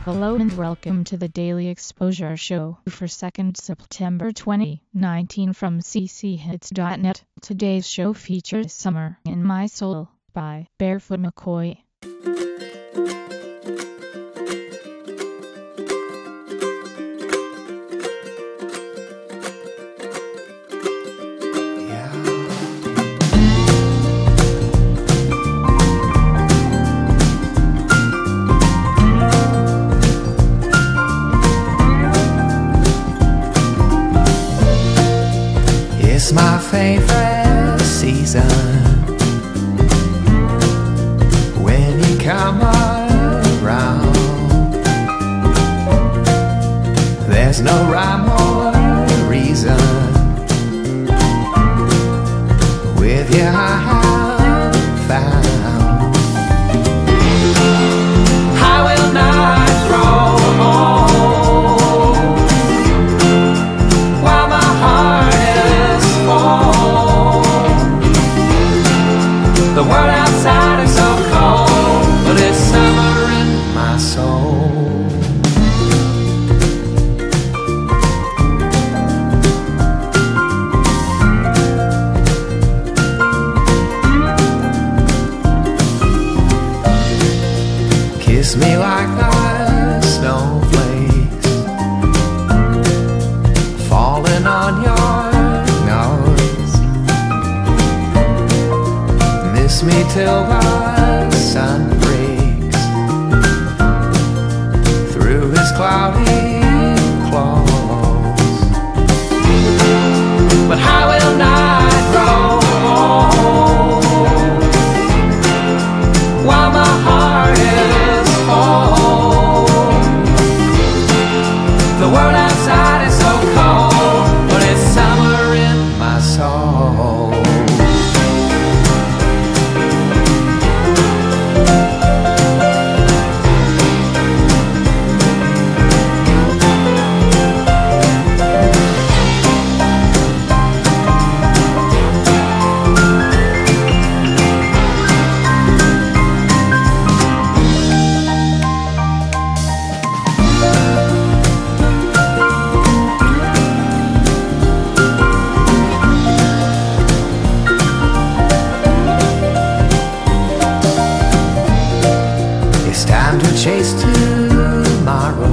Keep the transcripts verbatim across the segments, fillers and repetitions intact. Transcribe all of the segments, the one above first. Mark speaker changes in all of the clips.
Speaker 1: Hello and welcome to the Daily Exposure Show for second September twenty nineteen from c c hits dot net. Today's show features Summer in My Soul by Barefoot McCoy.
Speaker 2: It's my favorite season when you come around. There's no rhyme or reason with you I have found. I will not throw home while my heart is the world outside is so cold, but it's summer in my soul. Kiss me like the snowflakes falling on your nose. Miss me till the sun breaks through his cloudy clothes. But I will not grow old while my heart is whole. The world outside is so cold, but it's summer in my soul. It's time to chase tomorrow.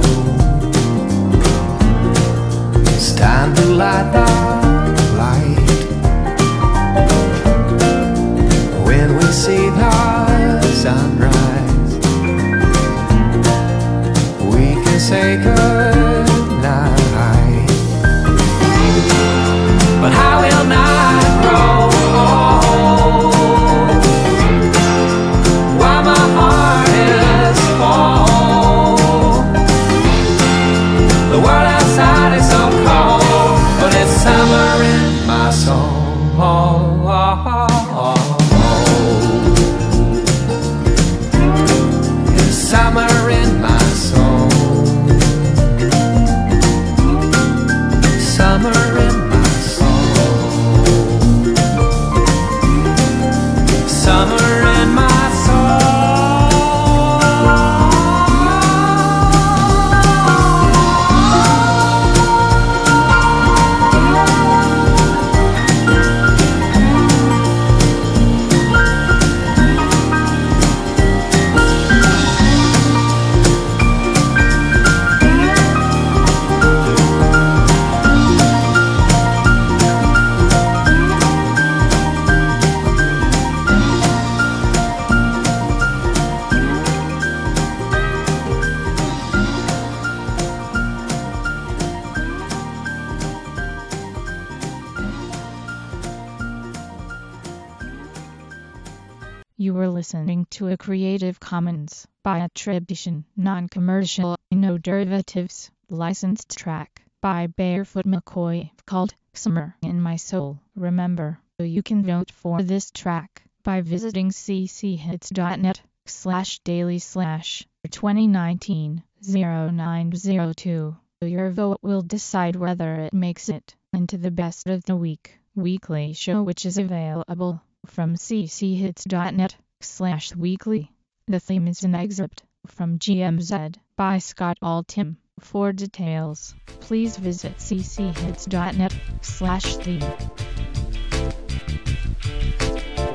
Speaker 2: It's time to light the light. When we see the sunrise, we can say good night. But I will not grow old while my heart is full. The world outside is so cold, but it's summer in my soul. It's summer in my soul. Summer in my soul. Summer in my
Speaker 1: You were listening to a Creative Commons by attribution, non-commercial, no derivatives, licensed track by Barefoot McCoy called Summer in My Soul. Remember, you can vote for this track by visiting c c hits dot net slash daily slash twenty nineteen oh nine oh two. Your vote will decide whether it makes it into the best of the week weekly show, which is available from c c hits dot net slash weekly. The theme is an excerpt from G M Z by Scott Altham. For details, please visit c c hits dot net slash theme.